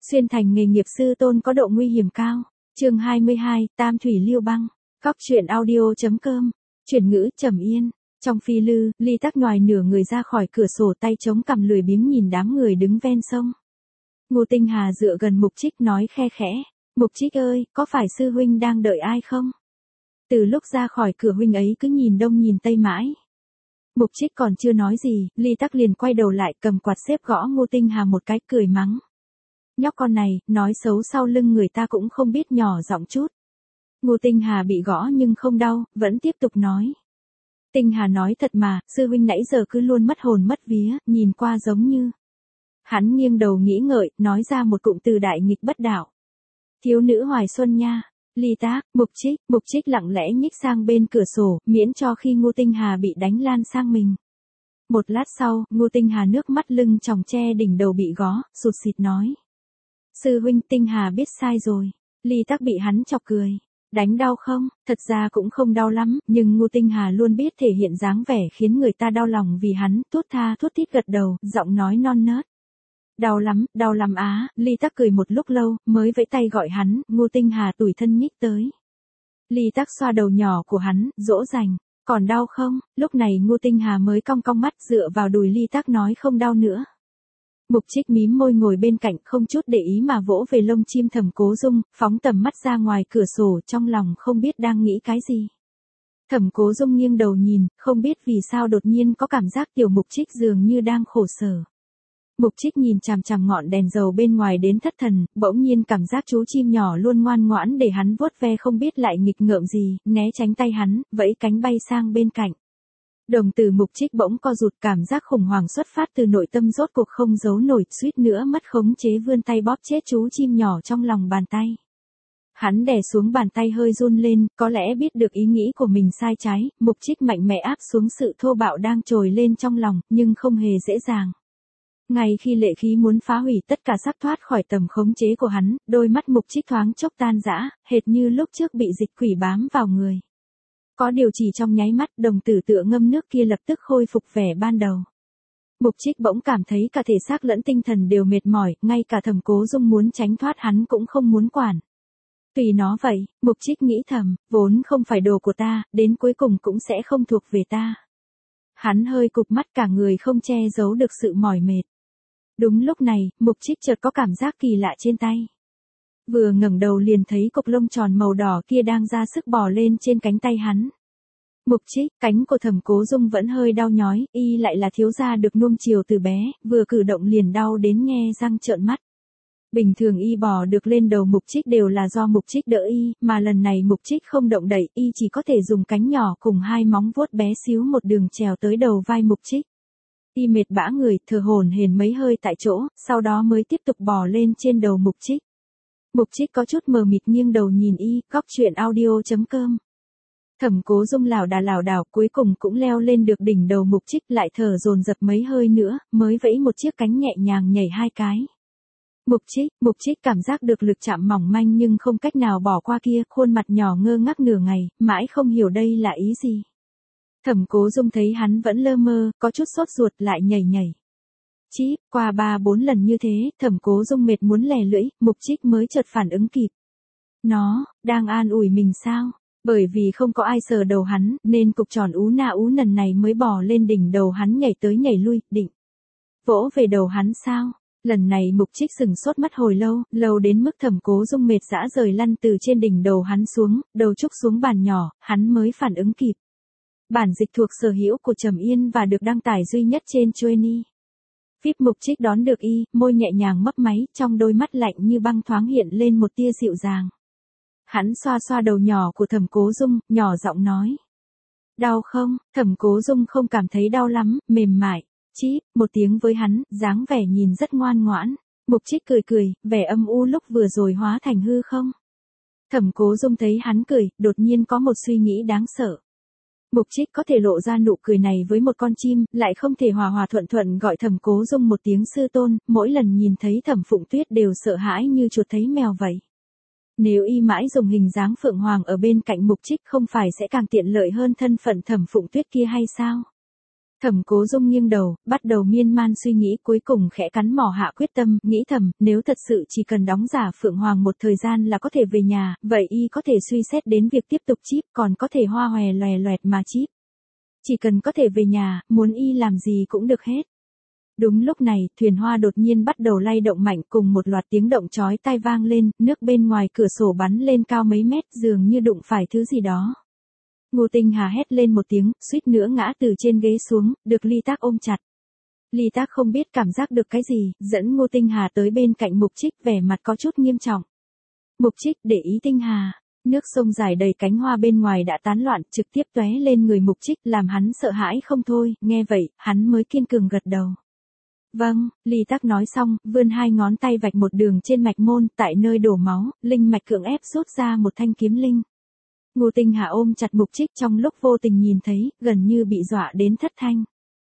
Xuyên thành nghề nghiệp sư tôn có độ nguy hiểm cao. Chương 22, Tam thủy Liêu băng. Góc truyện audio.com. Chuyển ngữ Trầm Yên. Trong phi lư, Ly Tắc ngoài nửa người ra khỏi cửa sổ, tay chống cằm lười biếng nhìn đám người đứng ven sông. Ngô Tinh Hà dựa gần Mục Trích nói khe khẽ, "Mục Trích ơi, có phải sư huynh đang đợi ai không?" Từ lúc ra khỏi cửa huynh ấy cứ nhìn đông nhìn tây mãi. Mục Trích còn chưa nói gì, Ly Tắc liền quay đầu lại cầm quạt xếp gõ Ngô Tinh Hà một cái, cười mắng. "Nhóc con này, nói xấu sau lưng người ta cũng không biết nhỏ giọng chút." Ngô Tinh Hà bị gõ nhưng không đau, vẫn tiếp tục nói. "Tinh Hà nói thật mà, sư huynh nãy giờ cứ luôn mất hồn mất vía, nhìn qua giống như." Hắn nghiêng đầu nghĩ ngợi, nói ra một cụm từ đại nghịch bất đạo. "Thiếu nữ hoài xuân nha." Ly Tác, Mục Trích lặng lẽ nhích sang bên cửa sổ, miễn cho khi Ngô Tinh Hà bị đánh lan sang mình. Một lát sau, Ngô Tinh Hà nước mắt lưng tròng che đỉnh đầu bị gõ, sụt sịt nói. "Sư huynh, Tinh Hà biết sai rồi." Ly Tác bị hắn chọc cười. "Đánh đau không?" Thật ra cũng không đau lắm, nhưng Ngô Tinh Hà luôn biết thể hiện dáng vẻ khiến người ta đau lòng vì hắn, thốt tha thốt thít gật đầu, giọng nói non nớt. Đau lắm á." Ly Tắc cười một lúc lâu, mới vẫy tay gọi hắn. Ngô Tinh Hà tủi thân nhích tới. Ly Tắc xoa đầu nhỏ của hắn, dỗ dành. "Còn đau không?" Lúc này Ngô Tinh Hà mới cong cong mắt dựa vào đùi Ly Tắc nói không đau nữa. Mục Trích mím môi ngồi bên cạnh không chút để ý mà vỗ về lông chim Thẩm Cố Dung, phóng tầm mắt ra ngoài cửa sổ, trong lòng không biết đang nghĩ cái gì. Thẩm Cố Dung nghiêng đầu nhìn, không biết vì sao đột nhiên có cảm giác tiểu Mục Trích dường như đang khổ sở. Mục Trích nhìn chằm chằm ngọn đèn dầu bên ngoài đến thất thần, bỗng nhiên cảm giác chú chim nhỏ luôn ngoan ngoãn để hắn vuốt ve không biết lại nghịch ngợm gì, né tránh tay hắn, vẫy cánh bay sang bên cạnh. Đồng tử Mục Trích bỗng co rụt, cảm giác khủng hoảng xuất phát từ nội tâm rốt cuộc không giấu nổi, suýt nữa mất khống chế vươn tay bóp chết chú chim nhỏ trong lòng bàn tay. Hắn đè xuống bàn tay hơi run lên, có lẽ biết được ý nghĩ của mình sai trái, Mục Trích mạnh mẽ áp xuống sự thô bạo đang trồi lên trong lòng, nhưng không hề dễ dàng. Ngay khi lệ khí muốn phá hủy tất cả sắp thoát khỏi tầm khống chế của hắn, đôi mắt Mục Trích thoáng chốc tan rã, hệt như lúc trước bị dịch quỷ bám vào người. Có điều chỉ trong nháy mắt, đồng tử tựa ngâm nước kia lập tức khôi phục vẻ ban đầu. Mục Trích bỗng cảm thấy cả thể xác lẫn tinh thần đều mệt mỏi, ngay cả Thẩm Cố Dung muốn tránh thoát hắn cũng không muốn quản. Tùy nó vậy, Mục Trích nghĩ thầm, vốn không phải đồ của ta, đến cuối cùng cũng sẽ không thuộc về ta. Hắn hơi cụp mắt, cả người không che giấu được sự mỏi mệt. Đúng lúc này, Mục Trích chợt có cảm giác kỳ lạ trên tay. Vừa ngẩng đầu liền thấy cục lông tròn màu đỏ kia đang ra sức bò lên trên cánh tay hắn. Mục Trích, cánh của Thẩm Cố Dung vẫn hơi đau nhói, y lại là thiếu gia được nuông chiều từ bé, vừa cử động liền đau đến nghe răng trợn mắt. Bình thường y bò được lên đầu Mục Trích đều là do Mục Trích đỡ y, mà lần này Mục Trích không động đậy, y chỉ có thể dùng cánh nhỏ cùng hai móng vuốt bé xíu một đường trèo tới đầu vai Mục Trích. Y mệt bã người, thở hổn hển mấy hơi tại chỗ, sau đó mới tiếp tục bò lên trên đầu Mục Trích. Mục Trích có chút mờ mịt nghiêng đầu nhìn y, góc truyện audio.com. Thẩm Cố Dung lảo đảo cuối cùng cũng leo lên được đỉnh đầu Mục Trích, lại thở dồn dập mấy hơi nữa, mới vẫy một chiếc cánh nhẹ nhàng nhảy hai cái. Mục Trích cảm giác được lực chạm mỏng manh nhưng không cách nào bỏ qua kia, khuôn mặt nhỏ ngơ ngác nửa ngày, mãi không hiểu đây là ý gì. Thẩm Cố Dung thấy hắn vẫn lơ mơ, có chút sốt ruột lại nhảy. Chíp, qua 3-4 lần như thế, Thẩm Cố Dung mệt muốn lè lưỡi, Mục Trích mới chợt phản ứng kịp. Nó đang an ủi mình sao? Bởi vì không có ai sờ đầu hắn, nên cục tròn ú nần này mới bò lên đỉnh đầu hắn nhảy tới nhảy lui, định vỗ về đầu hắn sao? Lần này Mục Trích sừng sốt mất hồi lâu đến mức Thẩm Cố Dung mệt dã rời lăn từ trên đỉnh đầu hắn xuống, đầu trúc xuống bàn nhỏ, hắn mới phản ứng kịp. Bản dịch thuộc sở hữu của Trầm Yên và được đăng tải duy nhất trên Joenie. Vip. Mục Trích đón được y, môi nhẹ nhàng mấp máy, trong đôi mắt lạnh như băng thoáng hiện lên một tia dịu dàng. Hắn xoa đầu nhỏ của Thẩm Cố Dung, nhỏ giọng nói. "Đau không?" Thẩm Cố Dung không cảm thấy đau lắm, mềm mại. Chíp, một tiếng với hắn, dáng vẻ nhìn rất ngoan ngoãn. Mục Trích cười, vẻ âm u lúc vừa rồi hóa thành hư không. Thẩm Cố Dung thấy hắn cười, đột nhiên có một suy nghĩ đáng sợ. Mục Trích có thể lộ ra nụ cười này với một con chim, lại không thể hòa thuận gọi Thẩm Cố Dung một tiếng sư tôn, mỗi lần nhìn thấy Thẩm Phụng Tuyết đều sợ hãi như chuột thấy mèo vậy. Nếu y mãi dùng hình dáng Phượng Hoàng ở bên cạnh Mục Trích không phải sẽ càng tiện lợi hơn thân phận Thẩm Phụng Tuyết kia hay sao? Thẩm Cố Dung nghiêng đầu, bắt đầu miên man suy nghĩ, cuối cùng khẽ cắn mỏ hạ quyết tâm, nghĩ thầm, nếu thật sự chỉ cần đóng giả Phượng Hoàng một thời gian là có thể về nhà, vậy y có thể suy xét đến việc tiếp tục chíp, còn có thể hoa hòe loè loẹt mà chíp. Chỉ cần có thể về nhà, muốn y làm gì cũng được hết. Đúng lúc này, thuyền hoa đột nhiên bắt đầu lay động mạnh, cùng một loạt tiếng động chói tai vang lên, nước bên ngoài cửa sổ bắn lên cao mấy mét, dường như đụng phải thứ gì đó. Ngô Tinh Hà hét lên một tiếng, suýt nữa ngã từ trên ghế xuống, được Ly Tác ôm chặt. Ly Tác không biết cảm giác được cái gì, dẫn Ngô Tinh Hà tới bên cạnh Mục Trích, vẻ mặt có chút nghiêm trọng. Mục Trích để ý Tinh Hà. Nước sông dài đầy cánh hoa bên ngoài đã tán loạn, trực tiếp tóe lên người Mục Trích, làm hắn sợ hãi không thôi, nghe vậy, hắn mới kiên cường gật đầu. Vâng, Ly Tác nói xong, vươn hai ngón tay vạch một đường trên mạch môn, tại nơi đổ máu, linh mạch cưỡng ép rút ra một thanh kiếm linh. Ngô Tinh Hà ôm chặt Mục Trích trong lúc vô tình nhìn thấy, gần như bị dọa đến thất thanh.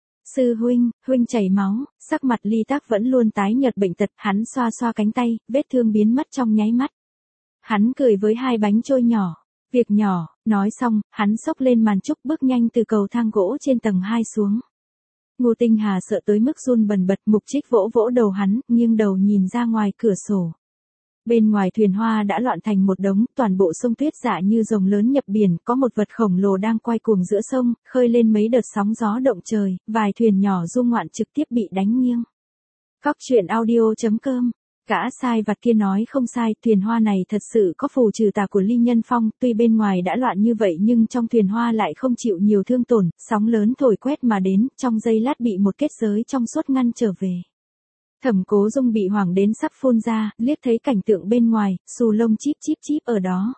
Sư huynh chảy máu, sắc mặt Ly Tác vẫn luôn tái nhợt bệnh tật, hắn xoa xoa cánh tay, vết thương biến mất trong nháy mắt. Hắn cười với hai bánh trôi nhỏ, việc nhỏ, nói xong, hắn xốc lên màn trúc bước nhanh từ cầu thang gỗ trên tầng 2 xuống. Ngô Tinh Hà sợ tới mức run bần bật, Mục Trích vỗ vỗ đầu hắn, nghiêng đầu nhìn ra ngoài cửa sổ. Bên ngoài thuyền hoa đã loạn thành một đống, toàn bộ sông tuyết dạ như rồng lớn nhập biển, có một vật khổng lồ đang quay cuồng giữa sông, khơi lên mấy đợt sóng gió động trời, vài thuyền nhỏ du ngoạn trực tiếp bị đánh nghiêng. Cóc truyện audio.com. Cả sai vặt kia nói không sai, thuyền hoa này thật sự có phù trừ tà của Ly Nhân Phong, tuy bên ngoài đã loạn như vậy nhưng trong thuyền hoa lại không chịu nhiều thương tổn, sóng lớn thổi quét mà đến, trong giây lát bị một kết giới trong suốt ngăn trở về. Thẩm Cố Dung bị hoảng đến sắp phun ra, liếc thấy cảnh tượng bên ngoài, xù lông chíp chíp chíp ở đó.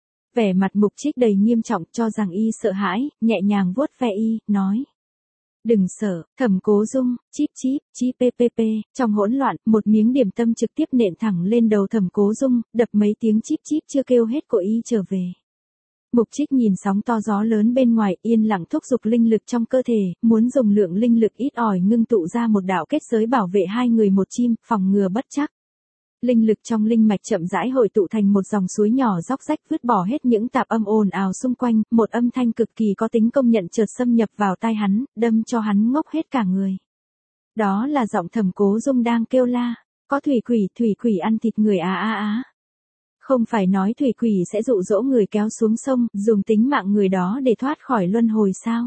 Vẻ mặt Mục Trích đầy nghiêm trọng, cho rằng y sợ hãi, nhẹ nhàng vuốt ve y, nói. Đừng sợ, Thẩm Cố Dung, chíp chíp, chí ppp, trong hỗn loạn, một miếng điểm tâm trực tiếp nện thẳng lên đầu Thẩm Cố Dung, đập mấy tiếng chíp chíp chưa kêu hết của y trở về. Mục Trích nhìn sóng to gió lớn bên ngoài, yên lặng thúc giục linh lực trong cơ thể, muốn dùng lượng linh lực ít ỏi ngưng tụ ra một đạo kết giới bảo vệ hai người một chim, phòng ngừa bất trắc. Linh lực trong linh mạch chậm rãi hội tụ thành một dòng suối nhỏ róc rách, vứt bỏ hết những tạp âm ồn ào xung quanh, một âm thanh cực kỳ có tính công nhận chợt xâm nhập vào tai hắn, đâm cho hắn ngốc hết cả người. Đó là giọng Thẩm Cố Dung đang kêu la, có thủy quỷ ăn thịt người á. Không phải nói thủy quỷ sẽ dụ dỗ người kéo xuống sông, dùng tính mạng người đó để thoát khỏi luân hồi sao?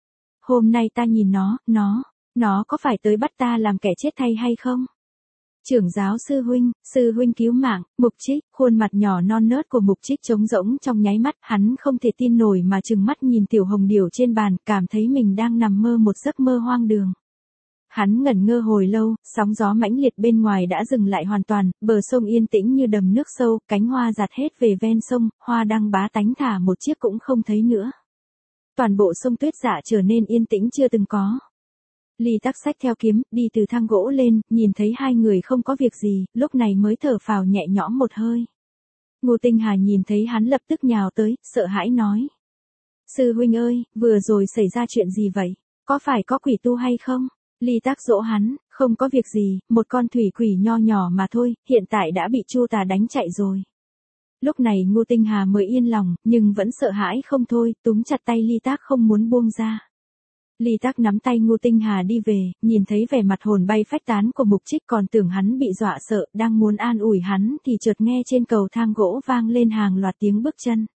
Hôm nay ta nhìn nó có phải tới bắt ta làm kẻ chết thay hay không? Trưởng giáo sư huynh cứu mạng, Mục Trích, khuôn mặt nhỏ non nớt của Mục Trích trống rỗng trong nháy mắt, hắn không thể tin nổi mà trừng mắt nhìn tiểu hồng điểu trên bàn, cảm thấy mình đang nằm mơ một giấc mơ hoang đường. Hắn ngẩn ngơ hồi lâu, sóng gió mãnh liệt bên ngoài đã dừng lại hoàn toàn, bờ sông yên tĩnh như đầm nước sâu, cánh hoa giạt hết về ven sông, hoa đăng bá tánh thả một chiếc cũng không thấy nữa. Toàn bộ sông tuyết dạ trở nên yên tĩnh chưa từng có. Ly Tác xách theo kiếm, đi từ thang gỗ lên, nhìn thấy hai người không có việc gì, lúc này mới thở phào nhẹ nhõm một hơi. Ngô Tinh Hà nhìn thấy hắn lập tức nhào tới, sợ hãi nói. Sư huynh ơi, vừa rồi xảy ra chuyện gì vậy? Có phải có quỷ tu hay không? Ly Tác dỗ hắn, không có việc gì, một con thủy quỷ nho nhỏ mà thôi, hiện tại đã bị Chu Tà đánh chạy rồi. Lúc này Ngô Tinh Hà mới yên lòng, nhưng vẫn sợ hãi không thôi, túm chặt tay Ly Tác không muốn buông ra. Ly Tác nắm tay Ngô Tinh Hà đi về, nhìn thấy vẻ mặt hồn bay phách tán của Mục Trích còn tưởng hắn bị dọa sợ, đang muốn an ủi hắn thì chợt nghe trên cầu thang gỗ vang lên hàng loạt tiếng bước chân.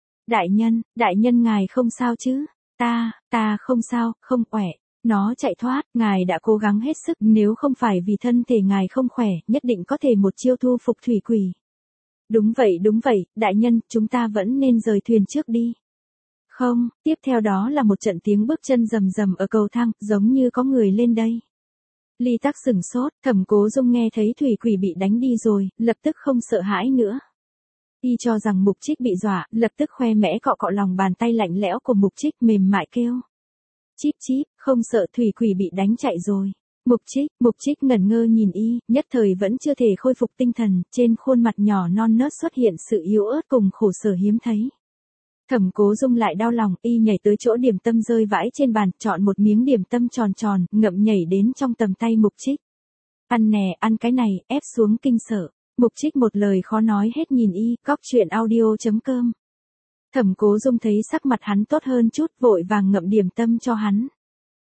Đại nhân ngài không sao chứ? Ta không sao, không khỏe. Nó chạy thoát, ngài đã cố gắng hết sức, nếu không phải vì thân thể ngài không khỏe, nhất định có thể một chiêu thu phục thủy quỷ. Đúng vậy, đại nhân, chúng ta vẫn nên rời thuyền trước đi. Không, tiếp theo đó là một trận tiếng bước chân rầm rầm ở cầu thang, giống như có người lên đây. Ly Tác sửng sốt, Thẩm Cố Dung nghe thấy thủy quỷ bị đánh đi rồi, lập tức không sợ hãi nữa. Y cho rằng Mục Trích bị dọa, lập tức khoe mẽ cọ cọ lòng bàn tay lạnh lẽo của Mục Trích mềm mại kêu. Chíp chíp, không sợ thủy quỷ bị đánh chạy rồi. Mục Trích ngẩn ngơ nhìn y, nhất thời vẫn chưa thể khôi phục tinh thần, trên khuôn mặt nhỏ non nớt xuất hiện sự yếu ớt cùng khổ sở hiếm thấy. Thẩm Cố Dung lại đau lòng, y nhảy tới chỗ điểm tâm rơi vãi trên bàn, chọn một miếng điểm tâm tròn tròn, ngậm nhảy đến trong tầm tay Mục Trích. Ăn nè, ăn cái này, ép xuống kinh sợ. Mục Trích một lời khó nói hết nhìn y, cóc truyện audio.com. Thẩm Cố Dung thấy sắc mặt hắn tốt hơn chút, vội vàng ngậm điểm tâm cho hắn.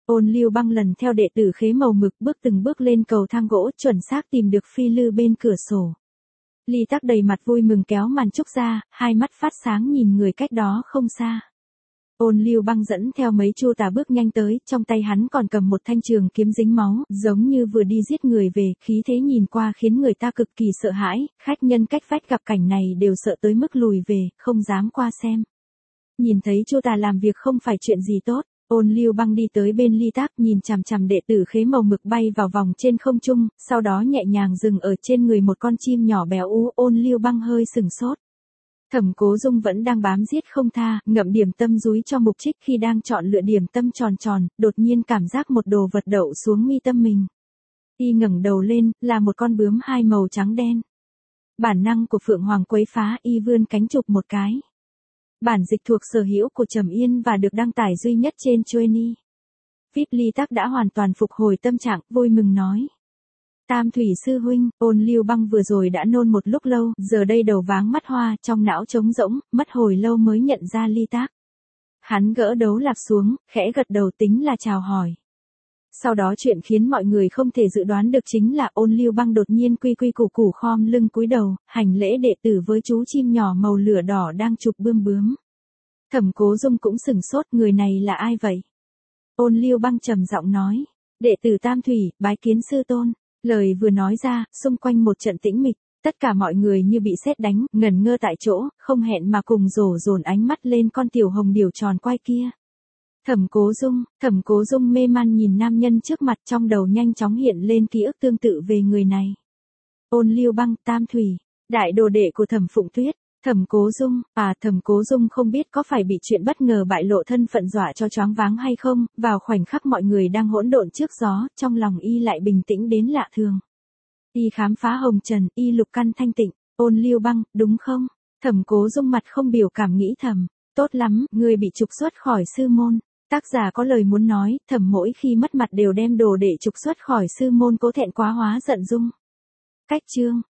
Ôn Lưu Băng lần theo đệ tử khế màu mực bước từng bước lên cầu thang gỗ, chuẩn xác tìm được phi lư bên cửa sổ. Ly Tắc đầy mặt vui mừng kéo màn trúc ra, hai mắt phát sáng nhìn người cách đó không xa. Ôn Lưu Băng dẫn theo mấy chu tà bước nhanh tới, trong tay hắn còn cầm một thanh trường kiếm dính máu, giống như vừa đi giết người về, khí thế nhìn qua khiến người ta cực kỳ sợ hãi, khách nhân cách vách gặp cảnh này đều sợ tới mức lùi về, không dám qua xem. Nhìn thấy chu tà làm việc không phải chuyện gì tốt, Ôn Lưu Băng đi tới bên Ly Tắc nhìn chằm chằm đệ tử khế màu mực bay vào vòng trên không trung, sau đó nhẹ nhàng dừng ở trên người một con chim nhỏ béo ú. Ôn Lưu Băng hơi sừng sốt. Thẩm Cố Dung vẫn đang bám giết không tha, ngậm điểm tâm dúi cho Mục Trích. Khi đang chọn lựa điểm tâm tròn tròn, đột nhiên cảm giác một đồ vật đậu xuống mi tâm mình. Y ngẩng đầu lên, là một con bướm hai màu trắng đen. Bản năng của Phượng Hoàng quấy phá, y vươn cánh chụp một cái. Bản dịch thuộc sở hữu của Trầm Yên và được đăng tải duy nhất trên Joenie. VIP Ly Tắc đã hoàn toàn phục hồi tâm trạng, vui mừng nói. Tam Thủy sư huynh, Ôn Lưu Băng vừa rồi đã nôn một lúc lâu, giờ đây đầu váng mắt hoa, trong não trống rỗng, mất hồi lâu mới nhận ra Ly Tắc. Hắn gỡ đấu lạp xuống, khẽ gật đầu tính là chào hỏi. Sau đó chuyện khiến mọi người không thể dự đoán được chính là Ôn Lưu Băng đột nhiên quy quy củ củ khom lưng cúi đầu, hành lễ đệ tử với chú chim nhỏ màu lửa đỏ đang chụp bướm. Thẩm Cố Dung cũng sửng sốt, người này là ai vậy? Ôn Lưu Băng trầm giọng nói, đệ tử Tam Thủy, bái kiến sư tôn. Lời vừa nói ra, xung quanh một trận tĩnh mịch, tất cả mọi người như bị sét đánh, ngẩn ngơ tại chỗ, không hẹn mà cùng dồn ánh mắt lên con tiểu hồng điểu tròn quai kia. Thẩm Cố Dung mê man nhìn nam nhân trước mặt, trong đầu nhanh chóng hiện lên ký ức tương tự về người này. Ôn Lưu Băng, Tam Thủy, đại đồ đệ của Thẩm Phụng Tuyết. Thẩm Cố Dung không biết có phải bị chuyện bất ngờ bại lộ thân phận dọa cho choáng váng hay không, vào khoảnh khắc mọi người đang hỗn độn trước gió, trong lòng y lại bình tĩnh đến lạ thường. Y khám phá hồng trần, y lục căn thanh tịnh. Ôn Lưu Băng, đúng không? Thẩm Cố Dung mặt không biểu cảm nghĩ thầm, tốt lắm, người bị trục xuất khỏi sư môn. Tác giả có lời muốn nói, Thẩm mỗi khi mất mặt đều đem đồ để trục xuất khỏi sư môn, Cố Thẹn quá hóa giận dung. Cách chương